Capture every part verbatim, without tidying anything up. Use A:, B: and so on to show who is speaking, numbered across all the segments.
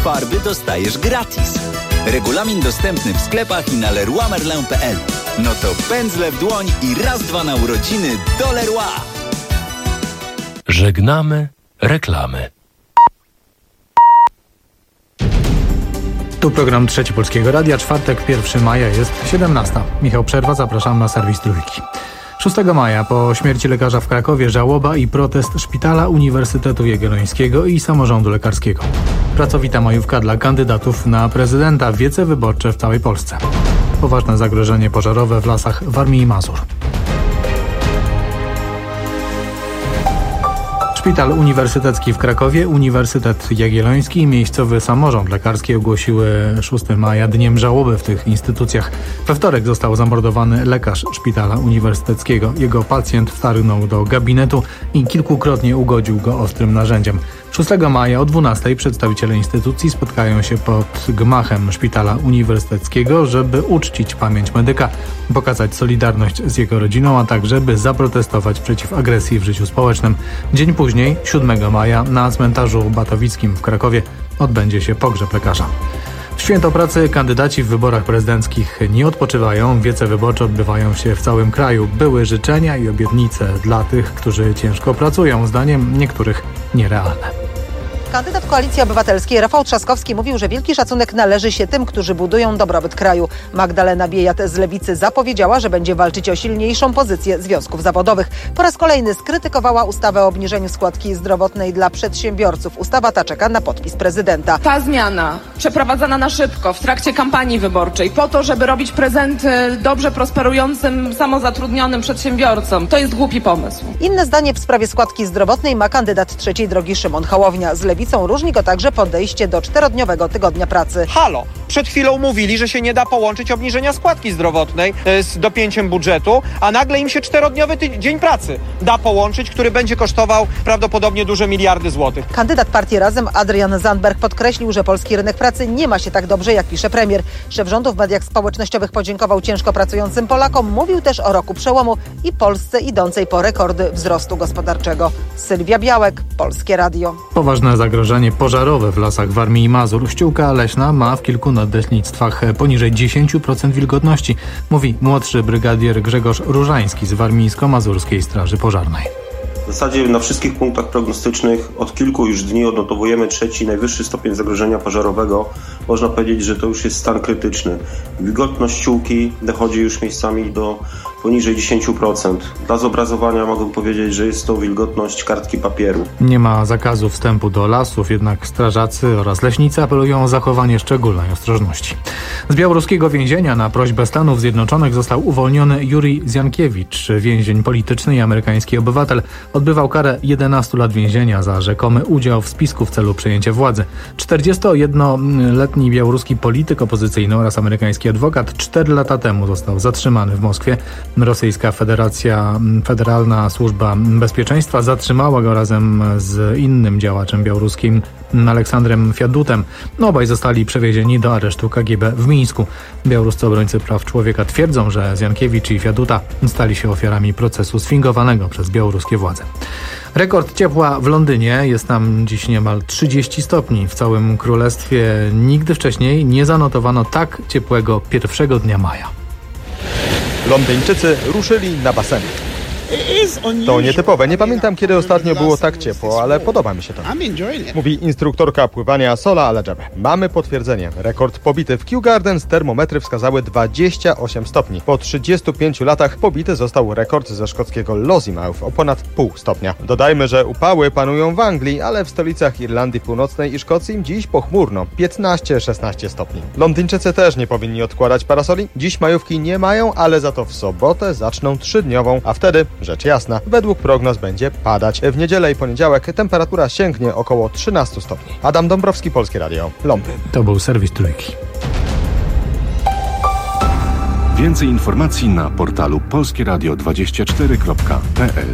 A: farby dostajesz gratis. Regulamin dostępny w sklepach i na leroy merlin kropka p l. No to pędzle w dłoń i raz, dwa na urodziny do Leroy.
B: Żegnamy reklamy.
C: Tu program Trzeci Polskiego Radia, czwartek, pierwszego maja, jest siedemnasta. Michał Przerwa, zapraszam na serwis Trójki. szóstego maja po śmierci lekarza w Krakowie żałoba i protest Szpitala Uniwersytetu Jagiellońskiego i Samorządu Lekarskiego. Pracowita majówka dla kandydatów na prezydenta, wiece wyborcze w całej Polsce. Poważne zagrożenie pożarowe w lasach Warmii i Mazur. Szpital Uniwersytecki w Krakowie, Uniwersytet Jagielloński i miejscowy samorząd lekarski ogłosiły szóstego maja dniem żałoby w tych instytucjach. We wtorek został zamordowany lekarz Szpitala Uniwersyteckiego. Jego pacjent wtargnął do gabinetu i kilkukrotnie ugodził go ostrym narzędziem. szóstego maja o dwunastej przedstawiciele instytucji spotkają się pod gmachem Szpitala Uniwersyteckiego, żeby uczcić pamięć medyka, pokazać solidarność z jego rodziną, a także by zaprotestować przeciw agresji w życiu społecznym. Dzień później, siódmego maja, na cmentarzu Batowickim w Krakowie odbędzie się pogrzeb lekarza. W święto pracy kandydaci w wyborach prezydenckich nie odpoczywają. Wiece wyborcze odbywają się w całym kraju. Były życzenia i obietnice dla tych, którzy ciężko pracują, zdaniem niektórych nierealne.
D: Kandydat Koalicji Obywatelskiej Rafał Trzaskowski mówił, że wielki szacunek należy się tym, którzy budują dobrobyt kraju. Magdalena Biejat z Lewicy zapowiedziała, że będzie walczyć o silniejszą pozycję związków zawodowych. Po raz kolejny skrytykowała ustawę o obniżeniu składki zdrowotnej dla przedsiębiorców. Ustawa ta czeka na podpis prezydenta.
E: Ta zmiana przeprowadzana na szybko w trakcie kampanii wyborczej po to, żeby robić prezenty dobrze prosperującym, samozatrudnionym przedsiębiorcom, to jest głupi pomysł.
D: Inne zdanie w sprawie składki zdrowotnej ma kandydat Trzeciej Drogi Szymon Hołownia z Lewicy. Różni go także podejście do czterodniowego tygodnia pracy.
F: Halo, przed chwilą mówili, że się nie da połączyć obniżenia składki zdrowotnej z dopięciem budżetu, a nagle im się czterodniowy ty- dzień pracy da połączyć, który będzie kosztował prawdopodobnie duże miliardy złotych.
D: Kandydat partii Razem Adrian Zandberg podkreślił, że polski rynek pracy nie ma się tak dobrze, jak pisze premier. Szef rządu w mediach społecznościowych podziękował ciężko pracującym Polakom. Mówił też o roku przełomu i Polsce idącej po rekordy wzrostu gospodarczego. Sylwia Białek, Polskie Radio.
C: Poważne zagrożenie pożarowe w lasach Warmii i Mazur. Ściółka leśna ma w kilku nadleśnictwach poniżej dziesięć procent wilgotności, mówi młodszy brygadier Grzegorz Różański z Warmińsko-Mazurskiej Straży Pożarnej.
G: W zasadzie na wszystkich punktach prognostycznych od kilku już dni odnotowujemy trzeci, najwyższy stopień zagrożenia pożarowego. Można powiedzieć, że to już jest stan krytyczny. Wilgotność ściółki dochodzi już miejscami do poniżej dziesięć procent. Dla zobrazowania mogę powiedzieć, że jest to wilgotność kartki papieru.
C: Nie ma zakazu wstępu do lasów, jednak strażacy oraz leśnicy apelują o zachowanie szczególnej ostrożności. Z białoruskiego więzienia na prośbę Stanów Zjednoczonych został uwolniony Jurij Zjankiewicz, więzień polityczny i amerykański obywatel. Odbywał karę jedenastu lat więzienia za rzekomy udział w spisku w celu przejęcia władzy. czterdziestojednoletni białoruski polityk opozycyjny oraz amerykański adwokat cztery lata temu został zatrzymany w Moskwie. Rosyjska Federacja, Federalna Służba Bezpieczeństwa zatrzymała go razem z innym działaczem białoruskim, Aleksandrem Fiadutem. Obaj zostali przewiezieni do aresztu K G B w Mińsku. Białoruscy obrońcy praw człowieka twierdzą, że Zjankiewicz i Fiaduta stali się ofiarami procesu sfingowanego przez białoruskie władze. Rekord ciepła w Londynie, jest tam dziś niemal trzydzieści stopni. W całym królestwie nigdy wcześniej nie zanotowano tak ciepłego pierwszego dnia maja.
H: Londyńczycy ruszyli na baseny. To nietypowe. Nie pamiętam, kiedy ostatnio było tak ciepło, ale podoba mi się to. Mówi instruktorka pływania Sola Alajab. Mamy potwierdzenie. Rekord pobity. W Kew Gardens termometry wskazały dwadzieścia osiem stopni. Po trzydziestu pięciu latach pobity został rekord ze szkockiego Lossiemouth o ponad pół stopnia. Dodajmy, że upały panują w Anglii, ale w stolicach Irlandii Północnej i Szkocji dziś pochmurno. piętnaście szesnaście stopni. Londyńczycy też nie powinni odkładać parasoli. Dziś majówki nie mają, ale za to w sobotę zaczną trzydniową, a wtedy rzecz jasna, według prognoz będzie padać. W niedzielę i poniedziałek temperatura sięgnie około trzynastu stopni. Adam Dąbrowski, Polskie Radio, Londyn.
C: To był serwis Trójki.
B: Więcej informacji na portalu polskie radio dwadzieścia cztery kropka p l.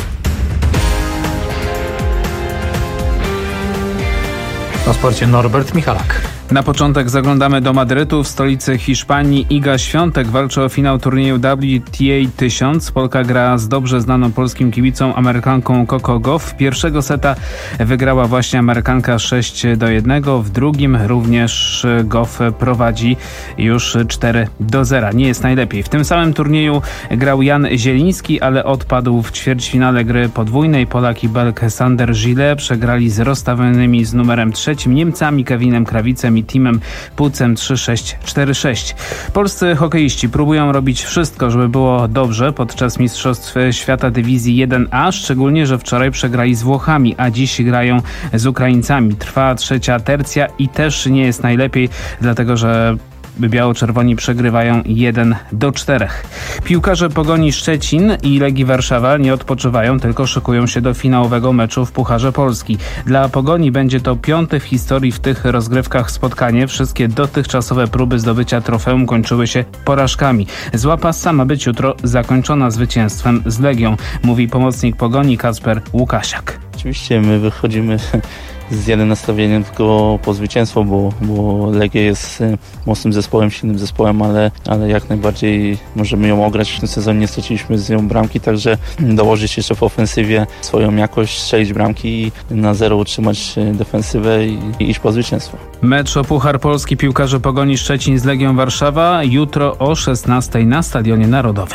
C: Na sporcie Norbert Michalak.
I: Na początek zaglądamy do Madrytu. W stolicy Hiszpanii Iga Świątek walczy o finał turnieju W T A tysiąc. Polka gra z dobrze znaną polskim kibicom Amerykanką Coco Gauff. Pierwszego seta wygrała właśnie Amerykanka sześć do jednego. W drugim również Gauff prowadzi już cztery do zera. Nie jest najlepiej. W tym samym turnieju grał Jan Zieliński, ale odpadł w ćwierćfinale gry podwójnej. Polak i Belg Sander Gillet przegrali z rozstawionymi z numerem trzecim Niemcami Kevinem Krawicem i Timem Pucem trzy sześć cztery sześć. Polscy hokeiści próbują robić wszystko, żeby było dobrze podczas Mistrzostw Świata Dywizji jeden A, szczególnie, że wczoraj przegrali z Włochami, a dziś grają z Ukraińcami. Trwa trzecia tercja i też nie jest najlepiej, dlatego że biało-czerwoni przegrywają jeden do czterech. Piłkarze Pogoni Szczecin i Legii Warszawa nie odpoczywają, tylko szykują się do finałowego meczu w Pucharze Polski. Dla Pogoni będzie to piąte w historii w tych rozgrywkach spotkanie. Wszystkie dotychczasowe próby zdobycia trofeum kończyły się porażkami. Zła passa ma być jutro zakończona zwycięstwem z Legią, mówi pomocnik Pogoni Kacper Łukasiak.
J: Oczywiście my wychodzimy z jednym nastawieniem tylko po zwycięstwo, bo, bo Legia jest mocnym zespołem, silnym zespołem, ale, ale jak najbardziej możemy ją ograć. W tym sezonie nie straciliśmy z nią bramki, także dołożyć jeszcze w ofensywie swoją jakość, strzelić bramki i na zero utrzymać defensywę i, i iść po zwycięstwo.
I: Mecz o Puchar Polski piłkarze Pogoni Szczecin z Legią Warszawa jutro o szesnastej na Stadionie Narodowym.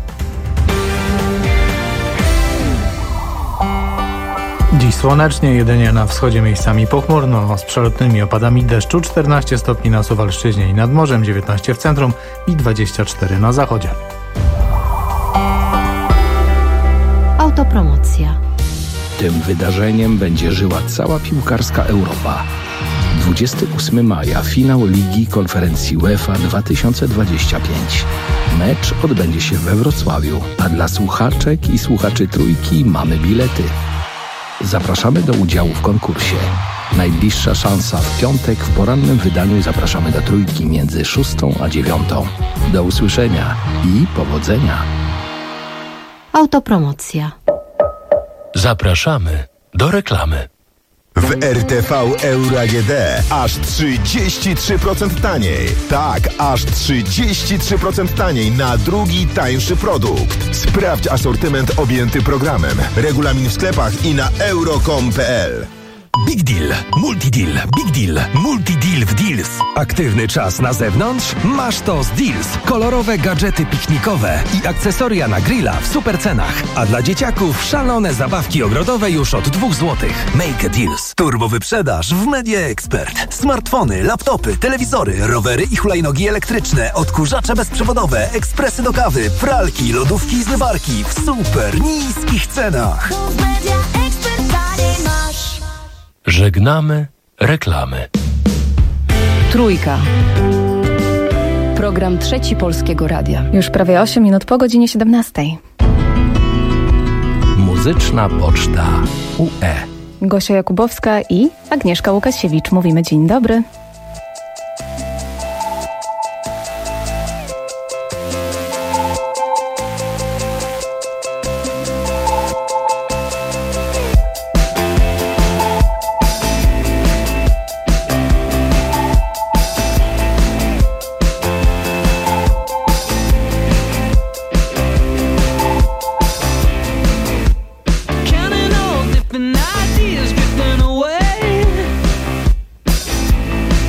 C: Dziś słonecznie, jedynie na wschodzie miejscami pochmurno, z przelotnymi opadami deszczu, czternaście stopni na Suwalszczyźnie i nad morzem, dziewiętnaście w centrum i dwadzieścia cztery na zachodzie.
K: Autopromocja.
L: Tym wydarzeniem będzie żyła cała piłkarska Europa. dwudziestego ósmego maja finał Ligi Konferencji UEFA dwa tysiące dwadzieścia pięć. Mecz odbędzie się we Wrocławiu, a dla słuchaczek i słuchaczy Trójki mamy bilety. Zapraszamy do udziału w konkursie. Najbliższa szansa w piątek w porannym wydaniu zapraszamy do Trójki między szóstą a dziewiątą. Do usłyszenia i powodzenia.
K: Autopromocja.
M: Zapraszamy do reklamy.
N: W R T V Euro A G D aż trzydzieści trzy procent taniej. Tak, aż trzydzieści trzy procent taniej na drugi tańszy produkt. Sprawdź asortyment objęty programem. Regulamin w sklepach i na euro kropka com kropka p l.
O: Big Deal, Multi Deal, Big Deal, Multi Deal w Deals. Aktywny czas na zewnątrz? Masz to z Deals. Kolorowe gadżety piknikowe i akcesoria na grilla w super cenach. A dla dzieciaków szalone zabawki ogrodowe już od dwóch złotych. Make a Deals. Turbo wyprzedaż w Media Expert. Smartfony, laptopy, telewizory, rowery i hulajnogi elektryczne, odkurzacze bezprzewodowe, ekspresy do kawy, pralki, lodówki i zmywarki w super niskich cenach.
M: Żegnamy reklamy.
P: Trójka. Program Trzeci Polskiego Radia.
Q: Już prawie osiem minut po godzinie siedemnastej.
M: Muzyczna Poczta U E.
Q: Gosia Jakubowska i Agnieszka Łukasiewicz. Mówimy dzień dobry.
R: Counting all different ideas drifting away.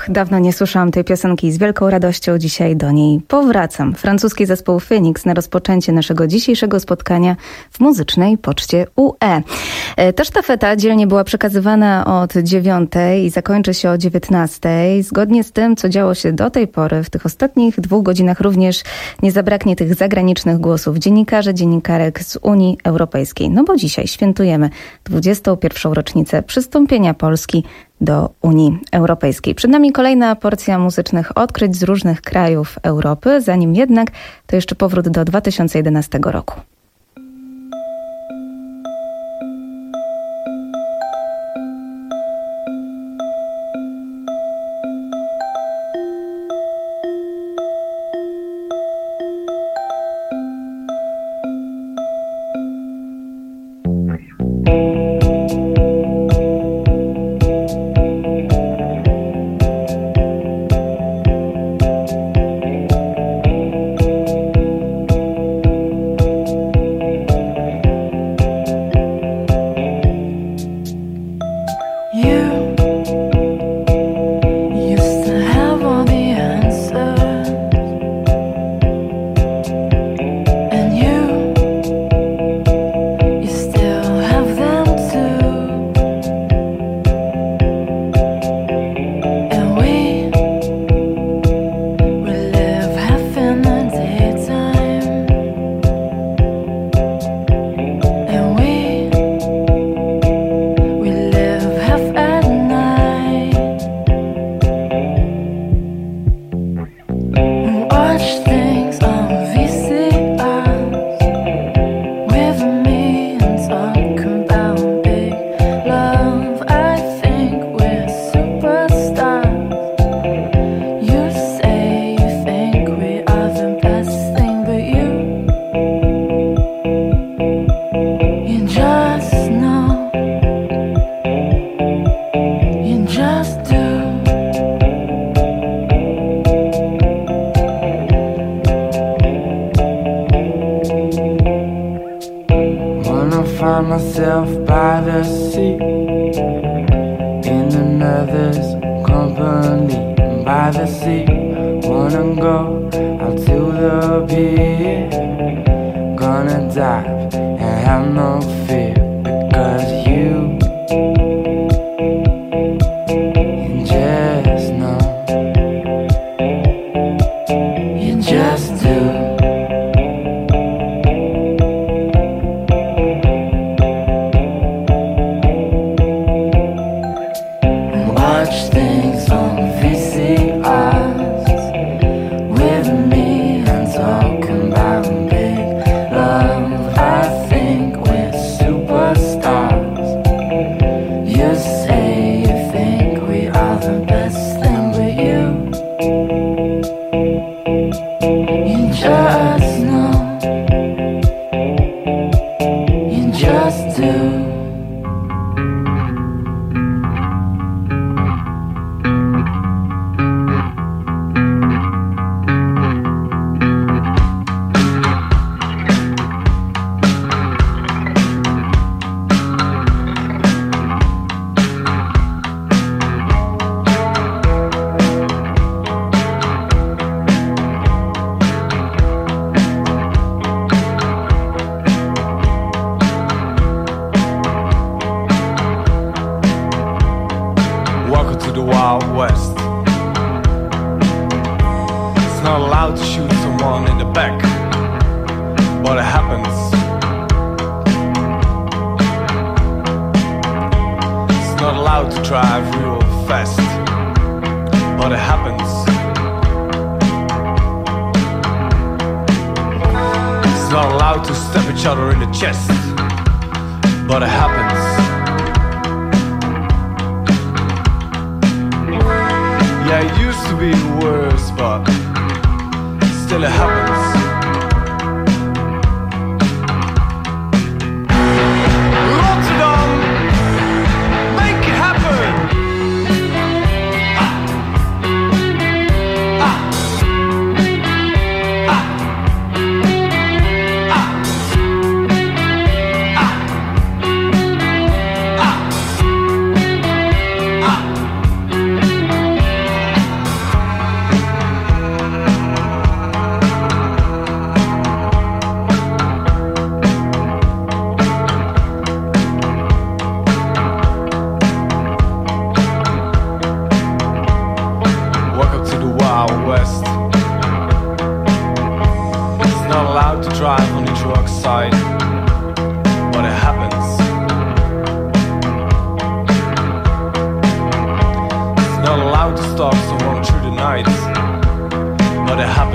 Q: dawno nie słyszałam tej piosenki i z wielką radością dzisiaj do niej powracam. Francuski zespół Phoenix na rozpoczęcie naszego dzisiejszego spotkania w muzycznej poczcie U E. Ta sztafeta dzielnie była przekazywana od dziewiątej i zakończy się o dziewiętnastej. Zgodnie z tym, co działo się do tej pory, w tych ostatnich dwóch godzinach również nie zabraknie tych zagranicznych głosów dziennikarzy, dziennikarek z Unii Europejskiej. No bo dzisiaj świętujemy dwudziestą pierwszą rocznicę przystąpienia Polski do Unii Europejskiej. Przed nami kolejna porcja muzycznych odkryć z różnych krajów Europy. Zanim jednak, to jeszcze powrót do dwa tysiące jedenastego roku.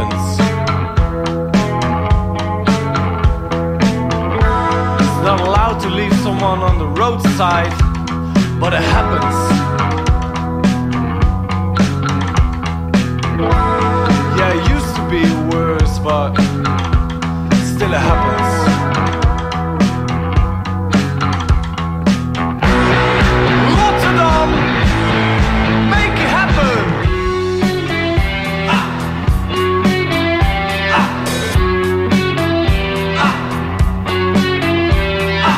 K: happens. It's not allowed to leave someone on the roadside, but it happens. Yeah, it used to be worse, but still it happens. Rotterdam, make it happen. Ah. Ah. Ah. Ah.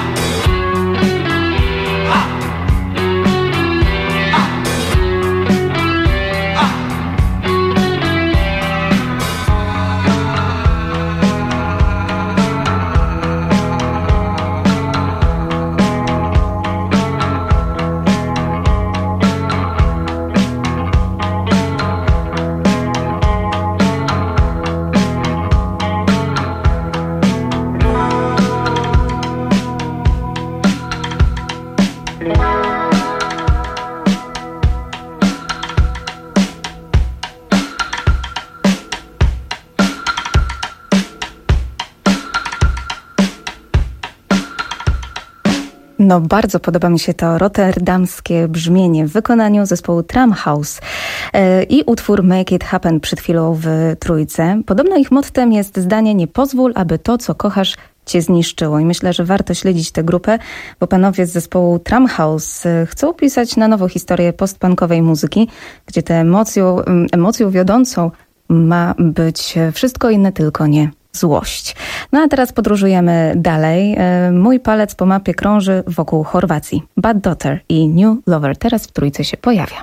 Q: No, bardzo podoba mi się to rotterdamskie brzmienie w wykonaniu zespołu Tramhouse yy, i utwór Make It Happen przed chwilą w Trójce. Podobno ich mottem jest zdanie: nie pozwól, aby to, co kochasz, cię zniszczyło. I myślę, że warto śledzić tę grupę, bo panowie z zespołu Tramhouse chcą pisać na nowo historię postpunkowej muzyki, gdzie tę emocją, emocją wiodącą ma być wszystko inne, tylko nie złość. No a teraz podróżujemy dalej. Mój palec po mapie krąży wokół Chorwacji. Bad Daughter i New Lover teraz w Trójce się pojawia.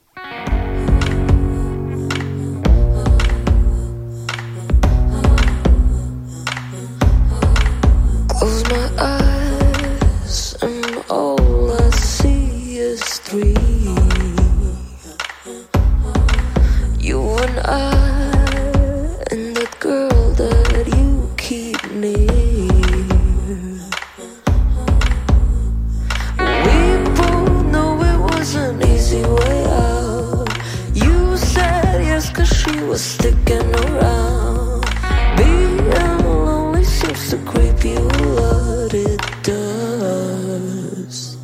R: Close my eyes and all I see is three. You and I and that girl that you keep near. We both know it was an easy way out. You said yes 'cause she was sticking around. Being lonely seems to creep you out, it does.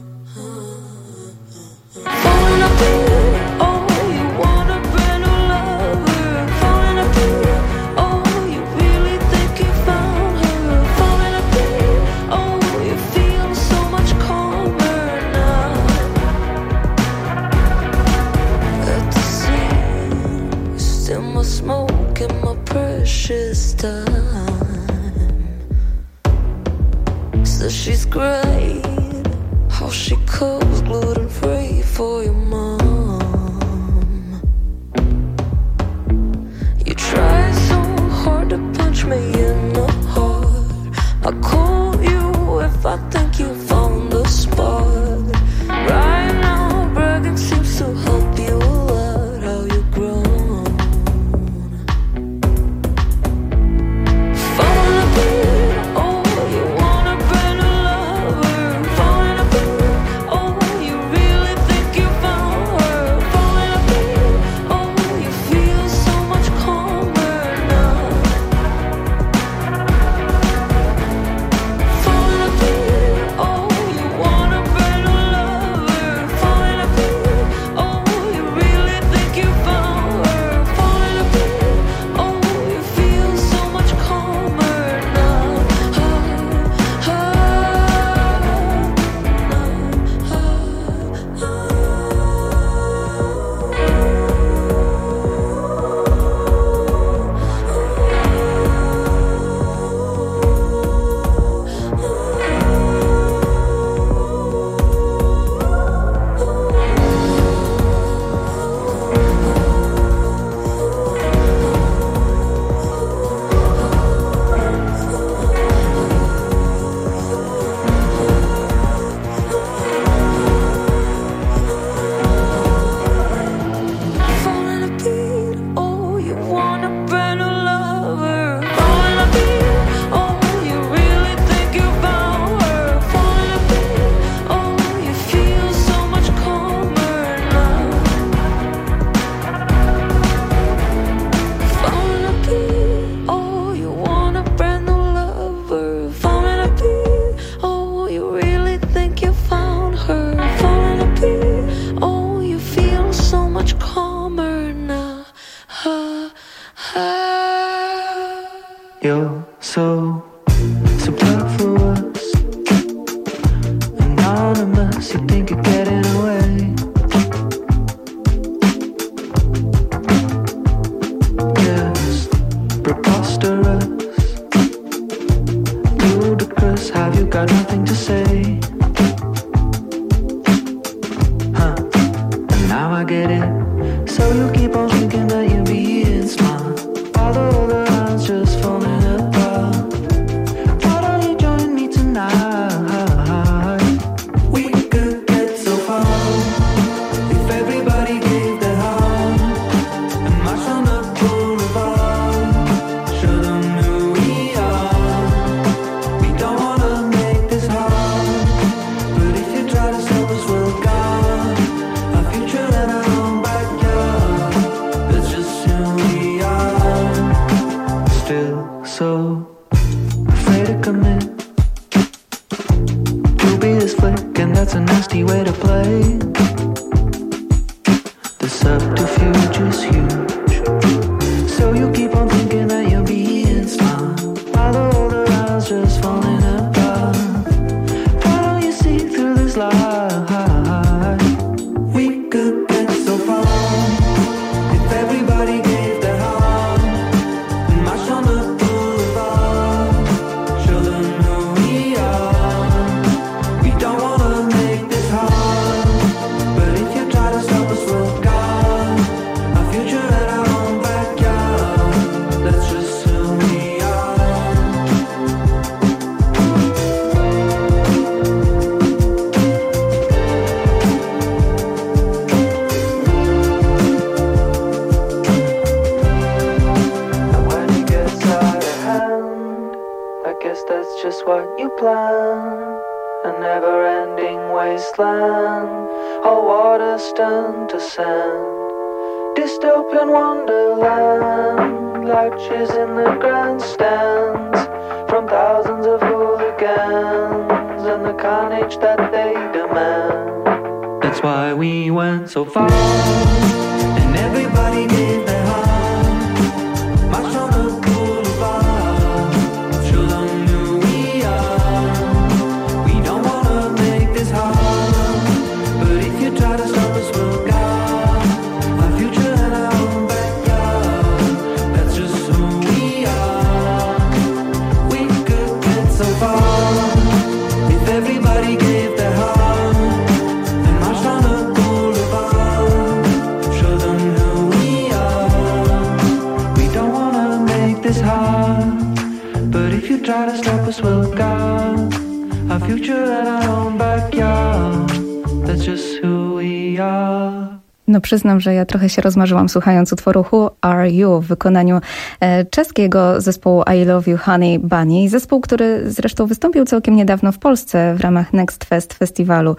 R: Falling up here, oh, you want a brand new lover. Falling up here, oh, you really think you found her. Falling up here, oh, you feel so much calmer now. At the scene, still my smoke and my precious time. Says she's great, how she cooks gluten free for your mom. You try so hard to punch me in the heart. I call you if I think you found the spot. Right now, bragging seems to help you a lot. How you grown. Falling up here, oh, you want a brand new lover. Falling up here, oh, you
S: us, you think you're getting away. Just preposterous, ludicrous, have you got nothing to say? Huh, and now I get it. So you keep on thinking that you're being smart, although the lines just falling apart. Why don't you join me tonight? We could get so far if everybody gave their heart and march on the boulevard. Show them who we are. We don't wanna make this hard, but if you try to stop us, we're gone. Our future and our own backyard. That's just who we are. Still so afraid to commit. You'll be this flick, and that's a nasty way to play. The subterfuge is huge, so you keep on thinking that you're being smart, while the older eyes just falling apart. Why don't you see through this lie? We could get so far if everybody gave their heart and marched on the boulevard. Show them who we are. We don't wanna make this hard, but if you try to stop us, we're gone. Our future and our own backyard. That's just who we are. And when it gets out of hand, I guess that's just what you plan. A never-ending wasteland, all waters turn to sand. Dystopian wonderland, lectures in the grandstands from thousands of hooligans and the carnage that they demand. That's why we went so far, and everybody gave their heart. Marched on the boulevard, show them who we are. We don't wanna make this hard, but if you try to stop us, we're gone. Our future and our own backyard. That's just who we are. We could get so far if everybody gave their heart and marched on the boulevard. Show them who we are. We don't wanna make this hard, but if you try to stop us, we're gone. Our future and our own backyard. That's just who we are.
Q: No przyznam, że ja trochę się rozmarzyłam słuchając utworu Who Are You w wykonaniu e, czeskiego zespołu I Love You Honey Bunny. Zespół, który zresztą wystąpił całkiem niedawno w Polsce w ramach Next Fest festiwalu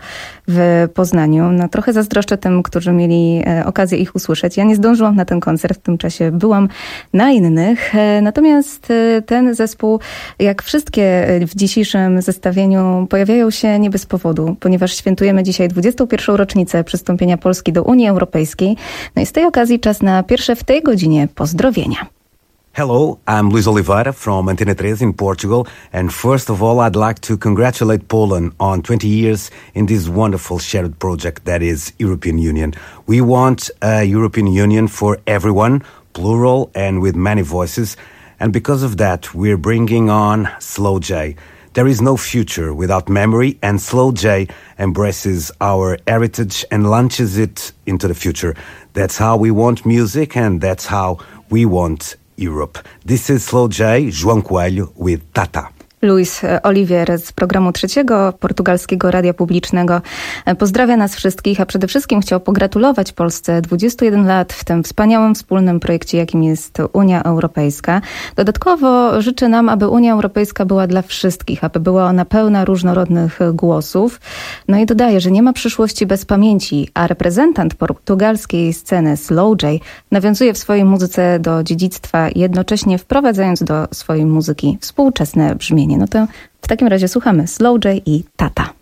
Q: w Poznaniu. No trochę zazdroszczę tym, którzy mieli e, okazję ich usłyszeć. Ja nie zdążyłam na ten koncert, w tym czasie byłam na innych. E, natomiast e, ten zespół, jak wszystkie w dzisiejszym zestawieniu, pojawiają się nie bez powodu, ponieważ świętujemy dzisiaj dwudziestą pierwszą rocznicę przystąpienia Polski do Unii Europejskiej. No i z tej okazji czas na pierwsze w tej godzinie pozdrowienia.
T: Hello, I'm Luis Oliveira from Antena three in Portugal, and first of all I'd like to congratulate Poland on twenty years in this wonderful shared project that is European Union. We want a European Union for everyone, plural and with many voices, and because of that we're bringing on Slow J. There is no future without memory, and Slow J embraces our heritage and launches it into the future. That's how we want music, and that's how we want Europe. This is Slow J, João Coelho with Tata.
Q: Luis Oliveira z programu Trzeciego Portugalskiego Radia Publicznego pozdrawia nas wszystkich, a przede wszystkim chciał pogratulować Polsce dwudziestu jeden lat w tym wspaniałym wspólnym projekcie, jakim jest Unia Europejska. Dodatkowo życzę nam, aby Unia Europejska była dla wszystkich, aby była ona pełna różnorodnych głosów. No i dodaje, że nie ma przyszłości bez pamięci, a reprezentant portugalskiej sceny Slow J nawiązuje w swojej muzyce do dziedzictwa, jednocześnie wprowadzając do swojej muzyki współczesne brzmienie. No to w takim razie słuchamy Slow J i Tata.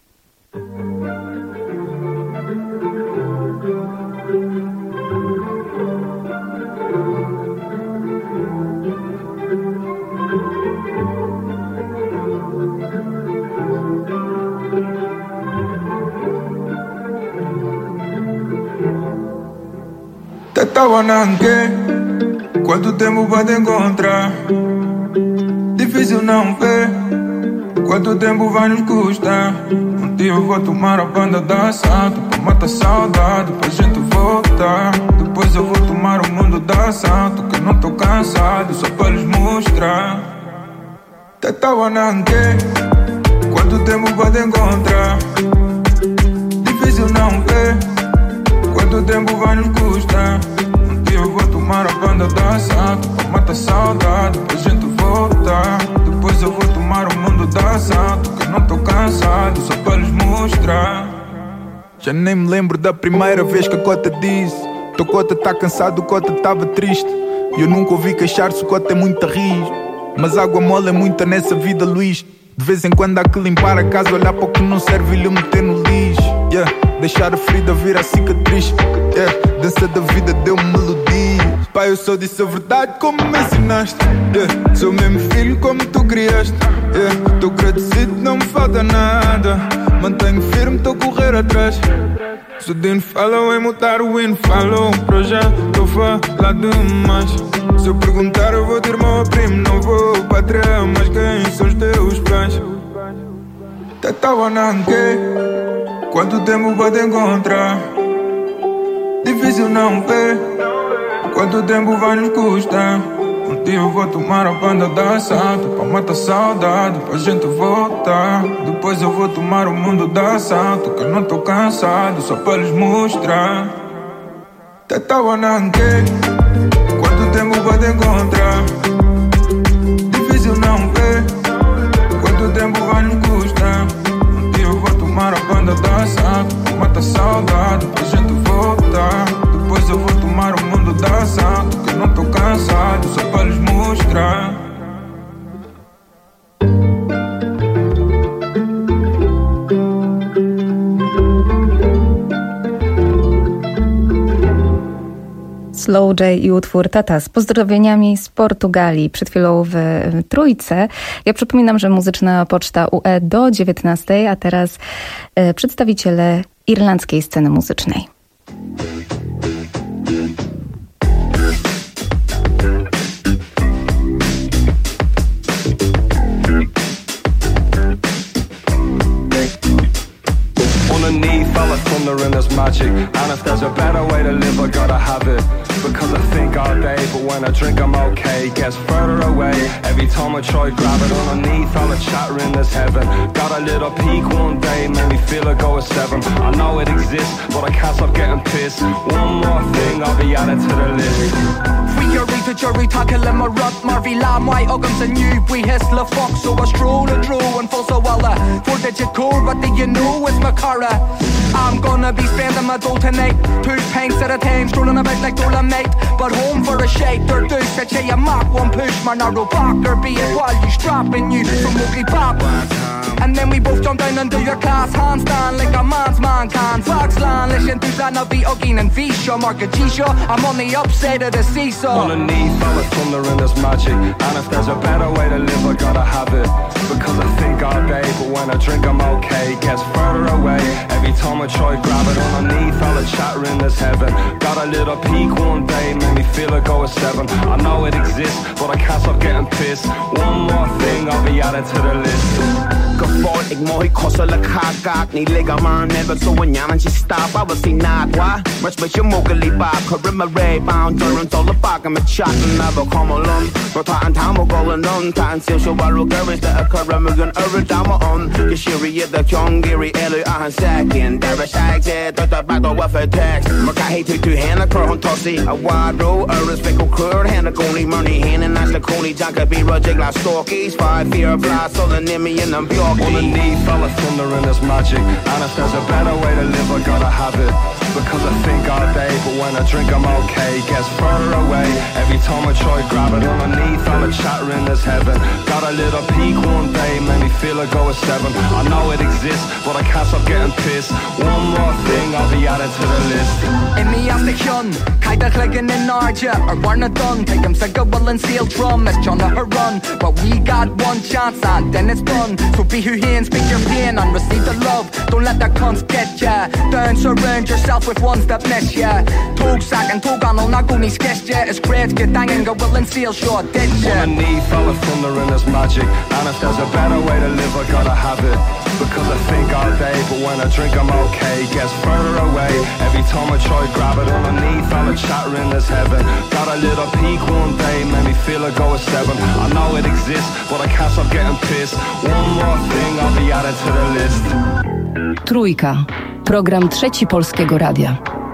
U: Te estaba nanque, quanto tempo vai te encontrar? Difícil não ver, quanto tempo vai nos custar? Um dia eu vou tomar a banda da assalto pra matar saudade, pra gente voltar. Depois eu vou tomar o mundo da assalto, que eu não tô cansado, só pra lhes mostrar. Te estava nanque, quanto tempo vai te encontrar? Difícil não ver, quanto tempo vai nos custar? Um dia eu vou tomar a banda da assalto pra matar saudade, pra gente voltar. Depois eu vou tomar o mundo da assalto, que eu não tô cansado, só pra lhes mostrar. Já nem me lembro da primeira vez que a Cota disse: teu Cota tá cansado, o Cota tava triste. E eu nunca ouvi queixar-se, o Cota é muito risco. Mas água mole é muita nessa vida, Luís. De vez em quando há que limpar a casa, olhar para o que não serve e lhe meter no lixo. Yeah, deixar a ferida virar cicatriz. Yeah, dança da vida deu-me melodia. Pai, eu só disse a verdade como me ensinaste. Yeah, sou mesmo filho como tu criaste. Yeah, tô agradecido, não me falta nada. Mantenho firme, tô a correr atrás. Se didn't follow em mudar o hino, follow para já, tô falar demais. Se eu perguntar eu vou ter irmão ou primo, não vou patrão, mas quem são os teus pais? Te estava nanque, quanto tempo vai te encontrar? Difícil não ver, quanto tempo vai nos custar? Um dia eu vou tomar a banda da assalto pra matar saudade, pra gente voltar. Depois eu vou tomar o mundo da assalto, que eu não tô cansado, só pra lhes mostrar. Te estava nanque, quanto tempo vai te encontrar? Difícil não ver, quanto tempo vai nos custar? Um dia eu vou tomar a banda da assalto pra matar saudade, pra gente voltar. Depois eu vou tomar o mundo da assalto, que eu não tô cansado, só pra lhes mostrar.
Q: Slow J i utwór Tata z pozdrowieniami z Portugalii. Przed chwilą w Trójce. Ja przypominam, że muzyczna poczta U E do dziewiętnastej, a teraz e, przedstawiciele irlandzkiej sceny muzycznej.
K: Thunder and there's magic, and if there's a better way to live, I gotta have it. Because I think all day, but when I drink I'm okay. Gets further away, every time I try grab it. Underneath all the chatter in this heaven, got a little peak one day, made me feel like I was seven. I know it exists, but I can't stop getting pissed. One more thing, I'll be added to the list.
V: Fury to jury, tackle him a rut, Marvy Lamb, white Uggams and you, we hiss the fuck, so I stroll and drew and full so well. Four digit code, what do you know, it's my cara. I'm gonna be spending my dough tonight. Two pints at a time, strolling about like Dolomite. But home for a shake, they're deuce that you mark one push, my narrow back, or be it while you strapping you from Mowgli Bop. And then we both jump down and do your class handstand like a man's man can. Foxland, listen to that, I'll be Ugging and Visha, Mark a G-Show, I'm on the upside of the seesaw.
K: Underneath all the thunder and there's magic, and if there's a better way to live, I gotta have it. Because I think all day, but when I drink I'm okay. Gets further away, every time I try grab it. Underneath all the chatter in this heaven, got a little peak one day, made me feel like I was seven. I know it exists, but I can't stop getting pissed. One more thing, I'll be added to the list.
W: Fort, ik mooi kosse le kakak ni lega man never so when yaman she stop I was see not why much but you mogli ba karima ray bound turn to the back I'm a chat never come along but I and time go and on time so so well girls that karima gun over down on the shiri the young gary elu a second there was I said that the back of a text but I hate to to hand a crown tossy a wide row a respect curd hand a only money hand and that's the coney jack be roger glass stalkies five fear blast so the name in them
K: underneath all the thunder and there's magic, and if there's a better way to live I gotta have it. Because I think all day, but when I drink I'm okay. Gets further away, every time I try grab it. Underneath all the chatter in this heaven, got a little peak one day, made me feel like I was seven. I know it exists, but I can't stop getting pissed. One more thing, I'll be added added to the list.
V: In me as the hyun, kaida clegin in Arja, or warna done, take him sega will and seal drum, as Jonna her run. But we got one chance and then it's done. So be who he and speak your pain and receive the love. Don't let that cunts get ya. Don't surround yourself with ones that mess ya. Tog sack and tog on all naguni sketch ya. It's great, get dangin, go will and seal short, dead ya.
K: On a knee, fella thunder and there's magic. And if there's a better way to live, I gotta have it. Because I think all day, but when I drink I'm okay. Gets further away, every time I try grab it. Underneath, fella chattering there's heaven. Got a little peak one day, made me feel I go a seven. I know it exists, but I can't stop getting pissed. One more thing, I'll be added to the list.
P: Trójka. Program Trzeci Polskiego Radia.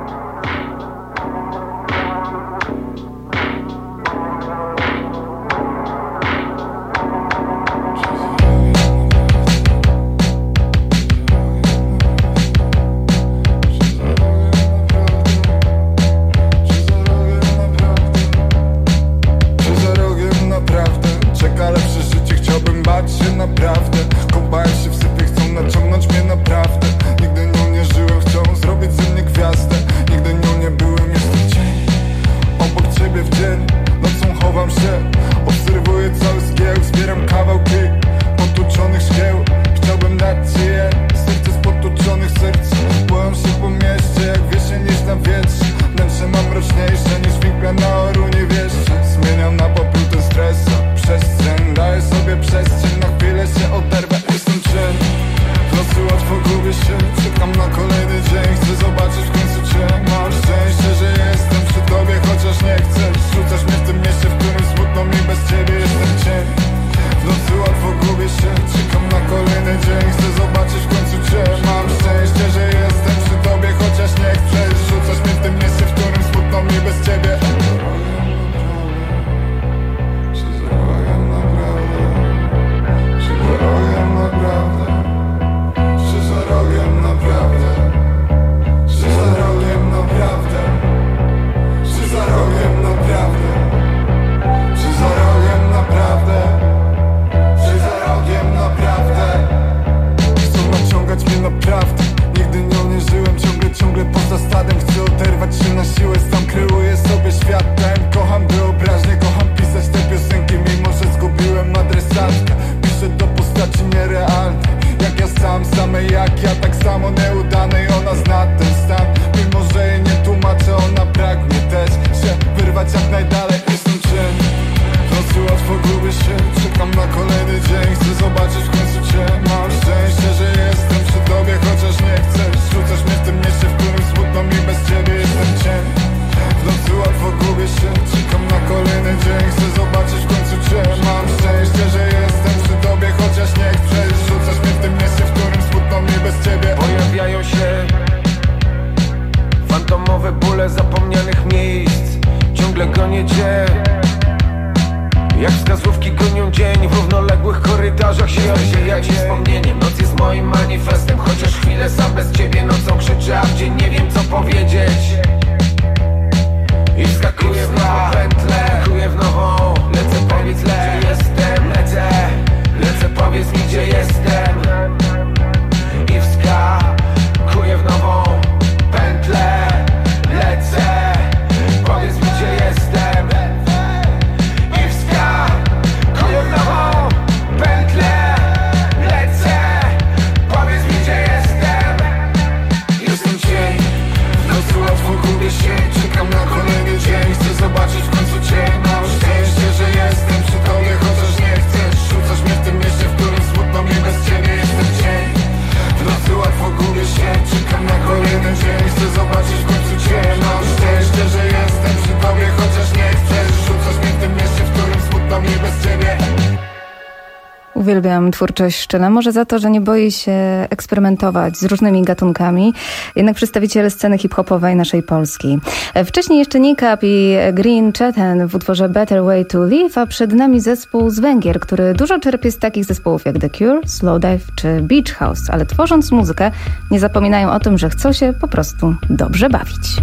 Q: Uwielbiam twórczość Szczyla, może za to, że nie boi się eksperymentować z różnymi gatunkami, jednak przedstawiciel sceny hip-hopowej naszej Polski. Wcześniej jeszcze Nikap i Green Chetan w utworze Better Way to Live, a przed nami zespół z Węgier, który dużo czerpie z takich zespołów jak The Cure, Slowdive czy Beach House, ale tworząc muzykę nie zapominają o tym, że chcą się po prostu dobrze bawić.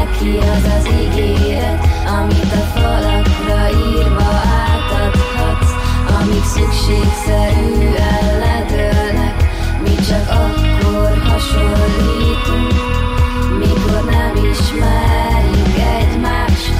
R: ki az az ígéret, amit a falakra írva átadhatsz, amíg szükségszerűen ledőlnek, mi csak akkor hasonlítunk, mikor nem ismerjük egymást.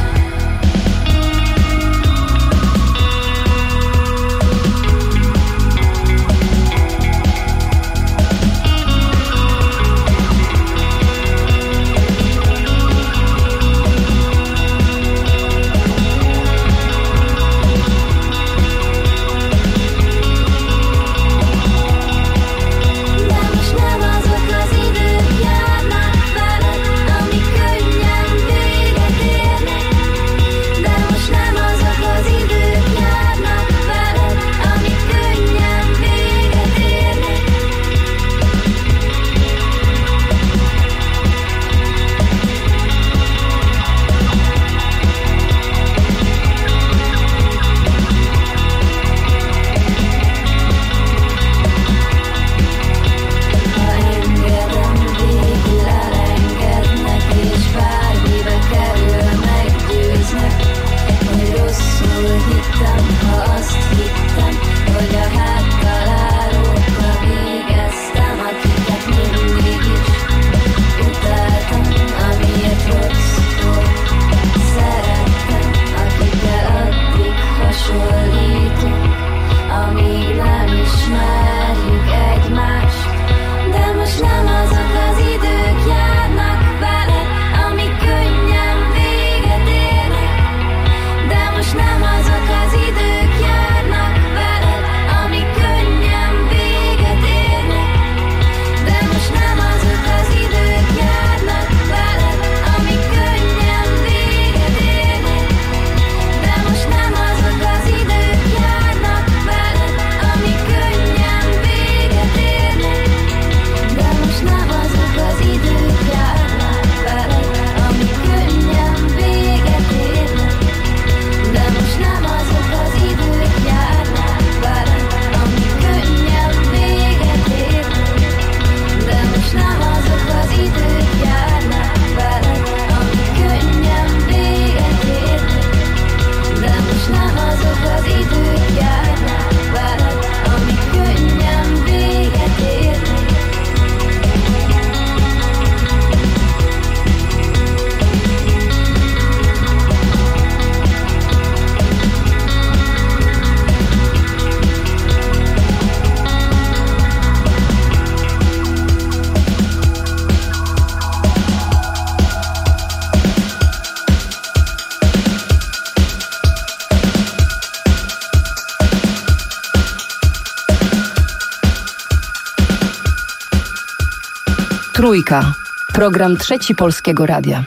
P: Trójka. Program Trzeci Polskiego Radia.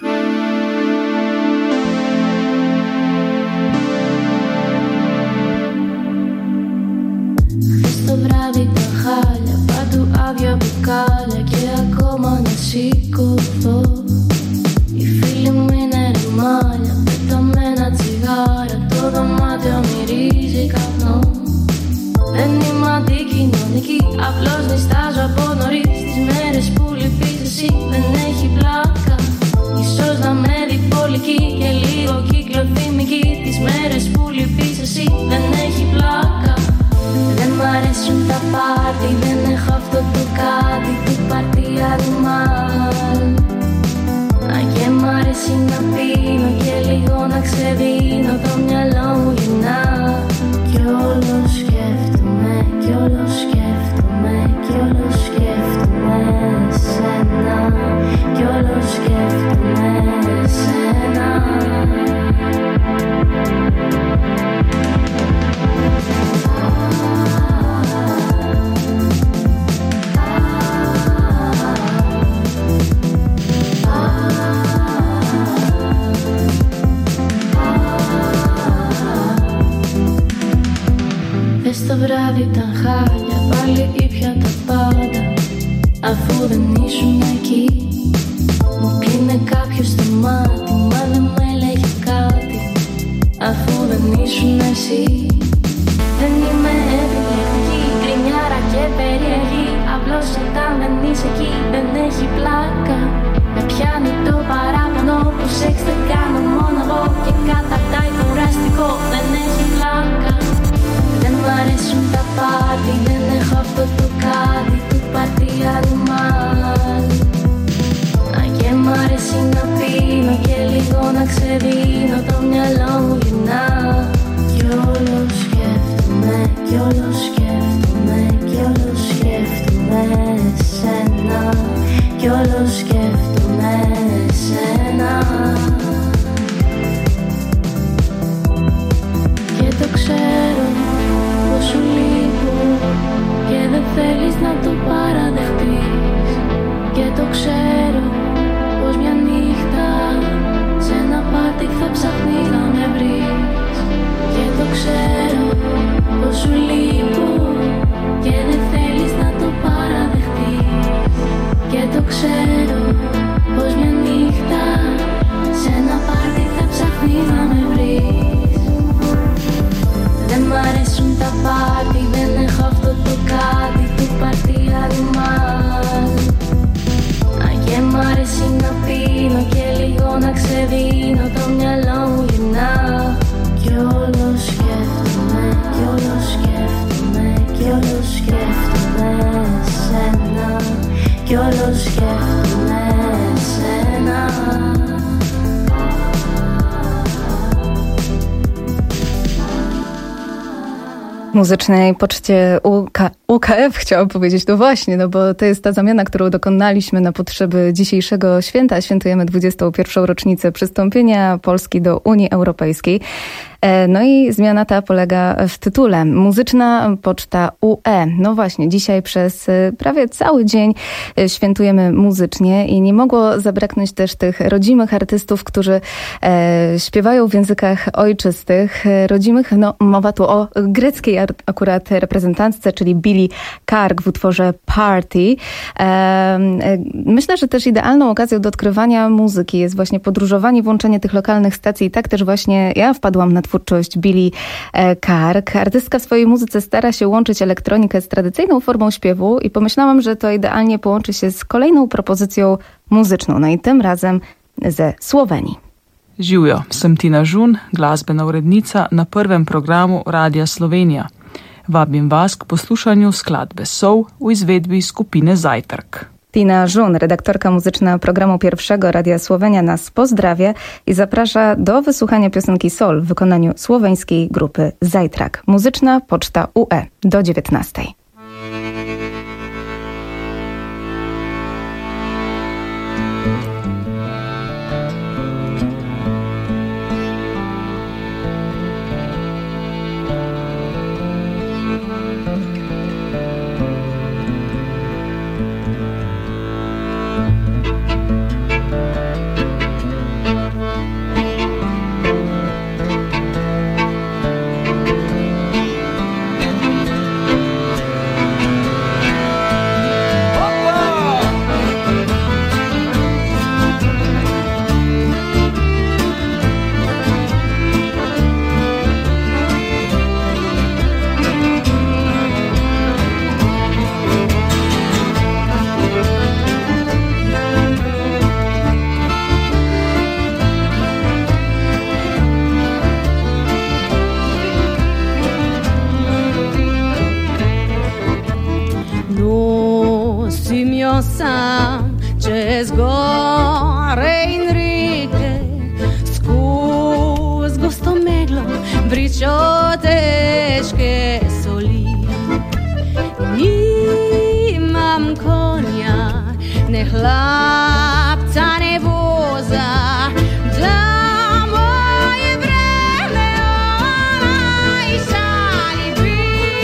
R: Στο βράδυ τα χάλια, παντού άδεια μπουκάλια και ακόμα να σηκωθώ. Οι φίλοι μου είναι ρημάλια, πεταμένα τσιγάρα, το δωμάτιο μυρίζει καπνό. Δεν είμαι αντικοινωνική, απλώς νηστάζω από νωρίς. Τις μέρες που λυπείς εσύ δεν έχει πλάκα. Ίσως να με διπολική και λίγο κυκλοθυμική. Τις μέρες που λυπείς εσύ δεν έχει πλάκα. Δεν μ' αρέσουν τα πάρτι, δεν έχω αυτό το κάτι του πάρτι animal. Αν και μ' αρέσει να πίνω και λίγο να ξεδίνω, το μυαλό μου γυρνά. Κι όλο σκέφτομαι, κι όλο σκέφτομαι, κι όλο σκέφτομαι εσένα. Κι όλο σκέφτομαι εσένα. Στο βράδυ ήταν χάλια, πάλι ήπια τα πάντα. Αφού δεν ήσουν εκεί, μου κλείνε κάποιος το μάτι, μα δεν με έλεγε κάτι. Αφού δεν ήσουν εσύ, δεν είμαι επιλεκτική, γκρινιάρα και περίεργη. Απλώς όταν δεν είσαι εκεί δεν έχει πλάκα. Με πιάνει το παράπονο πως Vino do mnie långt innan. Kjolo skreftene, kjolo skreftene, kjolo skreftene sena. Kjolo skreftene sena.
Q: Muzycznej poczcie U K, U K F chciałam powiedzieć, no właśnie, no bo to jest ta zamiana, którą dokonaliśmy na potrzeby dzisiejszego święta. Świętujemy dwudziestą pierwszą rocznicę przystąpienia Polski do Unii Europejskiej. No i zmiana ta polega w tytule. Muzyczna poczta U E. No właśnie, dzisiaj przez prawie cały dzień świętujemy muzycznie i nie mogło zabraknąć też tych rodzimych artystów, którzy e, śpiewają w językach ojczystych. Rodzimych, no mowa tu o greckiej akurat reprezentantce, czyli Billie Karg w utworze Party. E, myślę, że też idealną okazją do odkrywania muzyki jest właśnie podróżowanie, włączenie tych lokalnych stacji. I tak też właśnie ja wpadłam na twórczość Billie Karg. Artystka w swojej muzyce stara się łączyć elektronikę z tradycyjną formą śpiewu i pomyślałam, że to idealnie połączy się z kolejną propozycją muzyczną, no i tym razem ze Słowenii.
A: Živijo, sem Tina Žun, glasbena urednica na prvem programu Radia Slovenija. Vabim vas k poslušanju skladbe Soul v izvedbi skupine Zajtrk.
Q: Tina Žun, redaktorka muzyczna programu Pierwszego Radia Słowenia, nas pozdrawia i zaprasza do wysłuchania piosenki Soul w wykonaniu słoweńskiej grupy Zajtrak. Muzyczna poczta U E do dziewiętnastej.
E: Sam čez gore in reke, skozi gosto meglo vričo težke soli. Nimam konja, ne hlapca, ne voza, da moje vreme olajšali bi.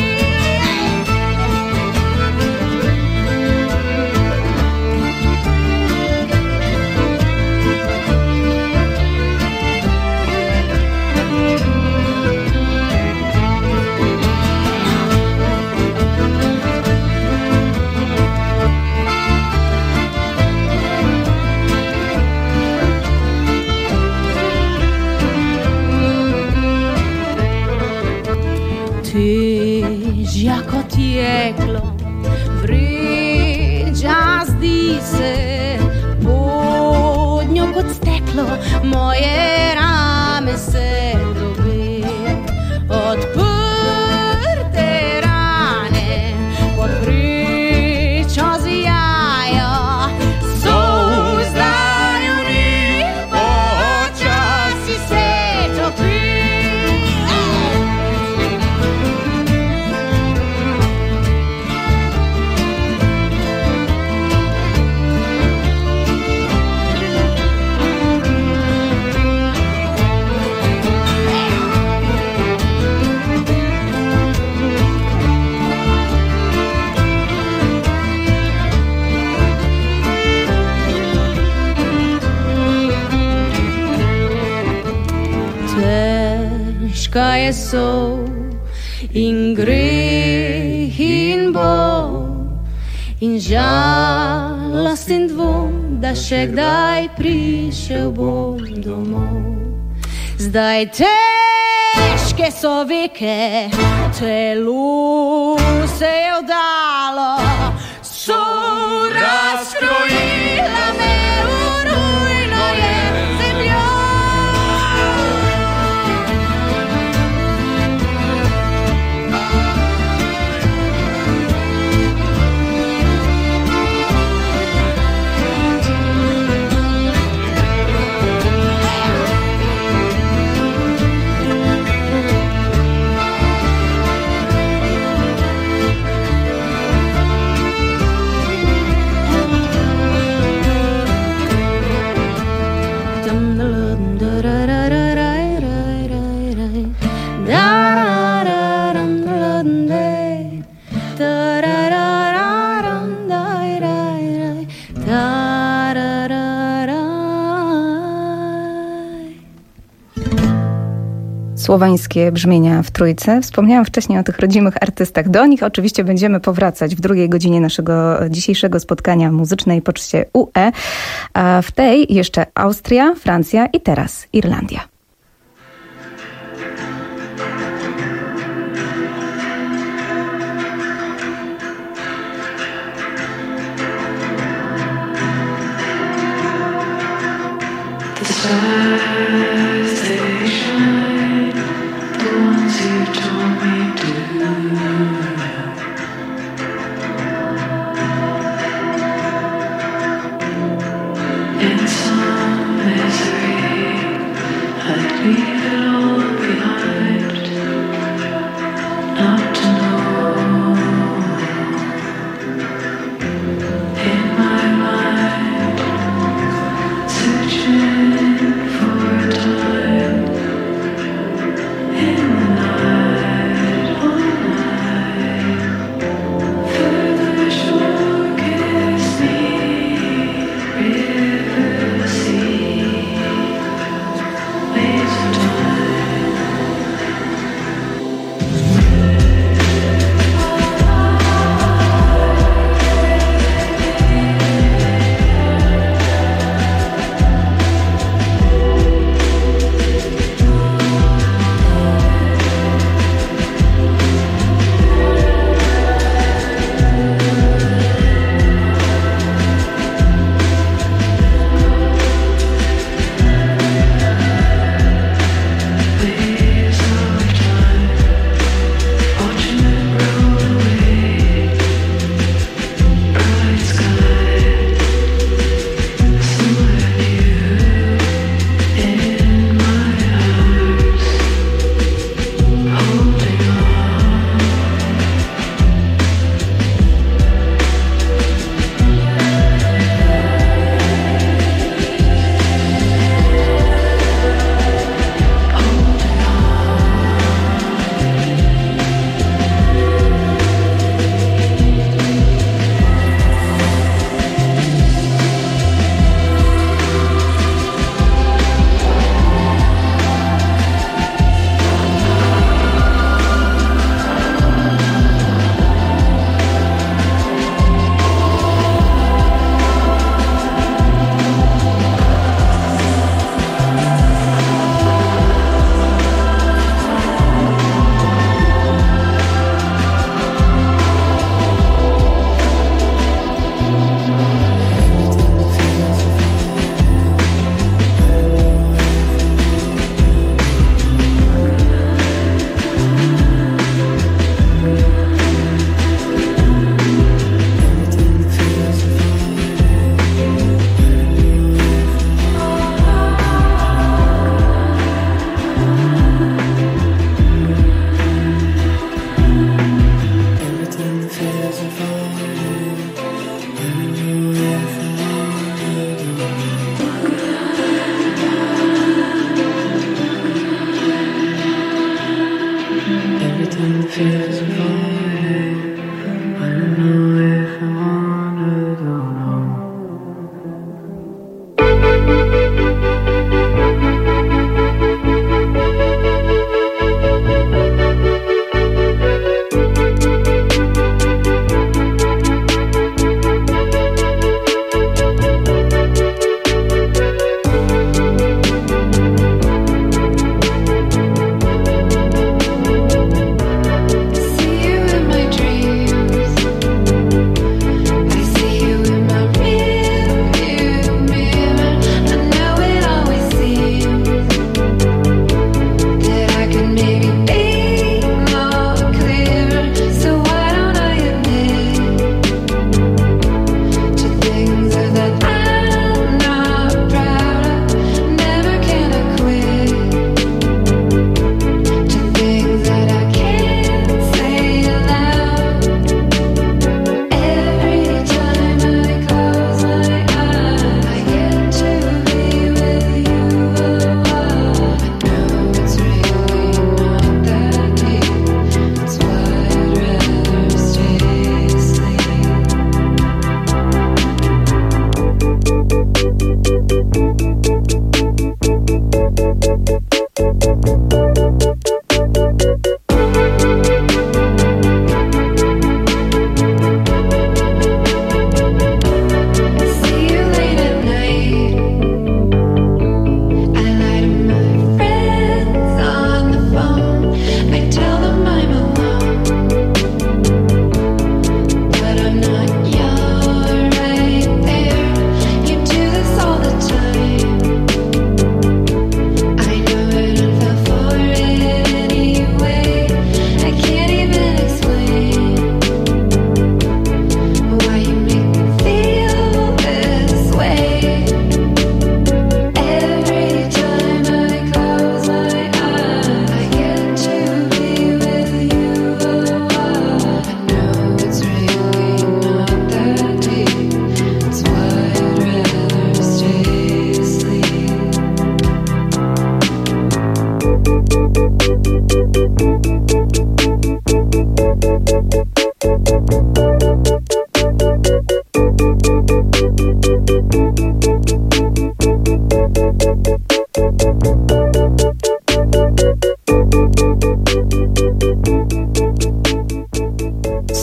E: Jako tieklo, vriđa, zdi se, pod njo kot steklo, moje rame se dobe. Odprte rane, pod pričo zijajo, souzdajo ni, počasi se topi. Težka je sol in greh in bol in žalost in dvom, da še kdaj prišel bom domov. Zdaj težke so veke, telu se je vdalo, so razkrojila me, v rujno je zemljo.
Q: słoweńskie brzmienia w Trójce. Wspomniałam wcześniej o tych rodzimych artystach. Do nich oczywiście będziemy powracać w drugiej godzinie naszego dzisiejszego spotkania muzycznej poczcie U E. A w tej jeszcze Austria, Francja i teraz Irlandia.
S: Stars, they shine, the ones you told me to. In some misery, I'd leave it all behind, not to know. In my mind, searching for time in the night, all night.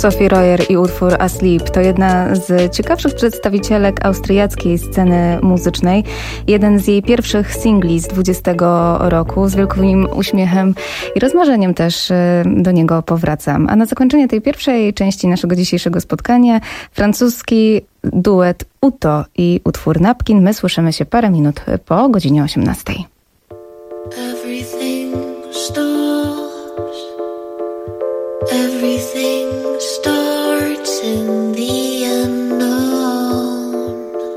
Q: Sophie Royer i utwór Asleep to jedna z ciekawszych przedstawicielek austriackiej sceny muzycznej. Jeden z jej pierwszych singli z dwudziestego roku. Z wielkim uśmiechem i rozmarzeniem też do niego powracam. A na zakończenie tej pierwszej części naszego dzisiejszego spotkania francuski duet Uto i utwór Napkin. My słyszymy się parę minut po godzinie osiemnastej.
R: Everything stops. Everything starts in the unknown.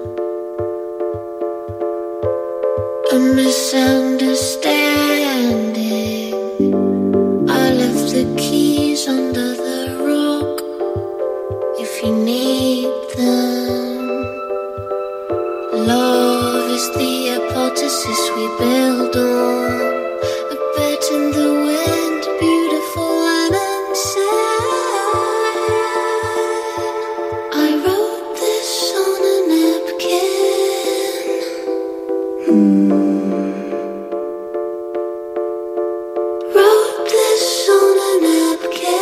R: A misunderstanding. I left the keys under the rock. If you need them. Love is the hypothesis we build on. A bed in the wind, beautiful and insane. I wrote this on a napkin. Hmm. Wrote this on a napkin.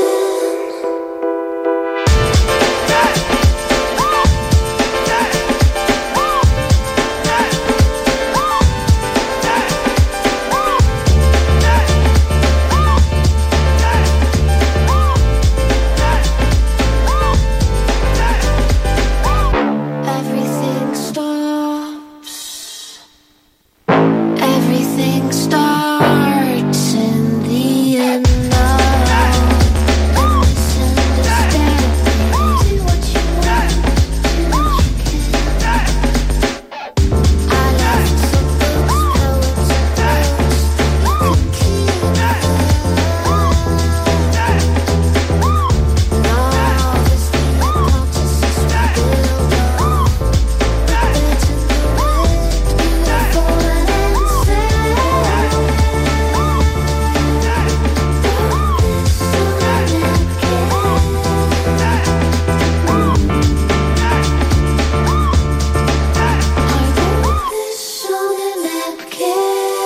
R: Everything stops. Everything starts in the unknown. A misunderstanding. Do what you want, do what you can. I left some books, poems, and notes. You can keep them. Love is the hypothesis we build on. A bed in the wind, beautiful and insane. Wrote this on a napkin.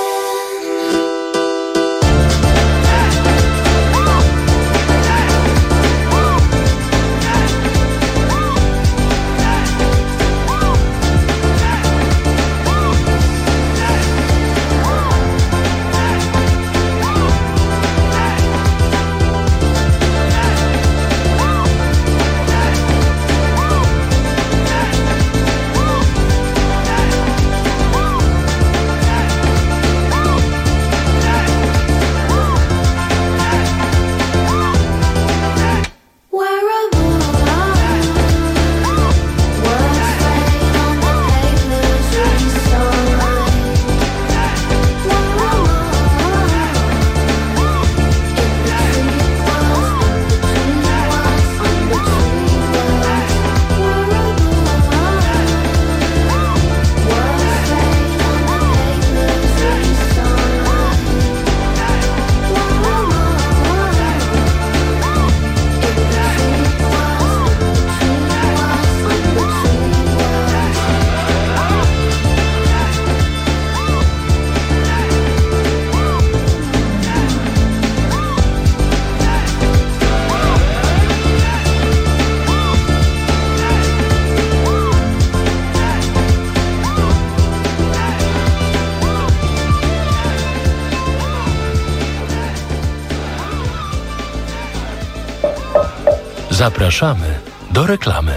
M: Zapraszamy do reklamy.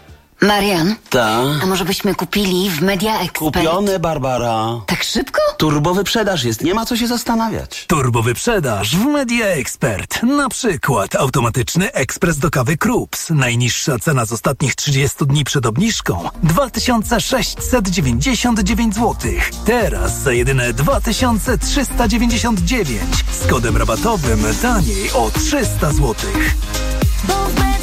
D: Marian,
F: Ta?
D: a może byśmy kupili w Media Expert?
F: Kupione, Barbara.
D: Tak szybko?
F: Turbowyprzedaż jest, nie ma co się zastanawiać.
O: Turbowyprzedaż w Media Expert. Na przykład automatyczny ekspres do kawy Krups. Najniższa cena z ostatnich trzydziestu dni przed obniżką dwa tysiące sześćset dziewięćdziesiąt dziewięć złotych. Teraz za jedyne dwa tysiące trzysta dziewięćdziesiąt dziewięć. Z kodem rabatowym taniej o trzysta złotych.
R: Bo w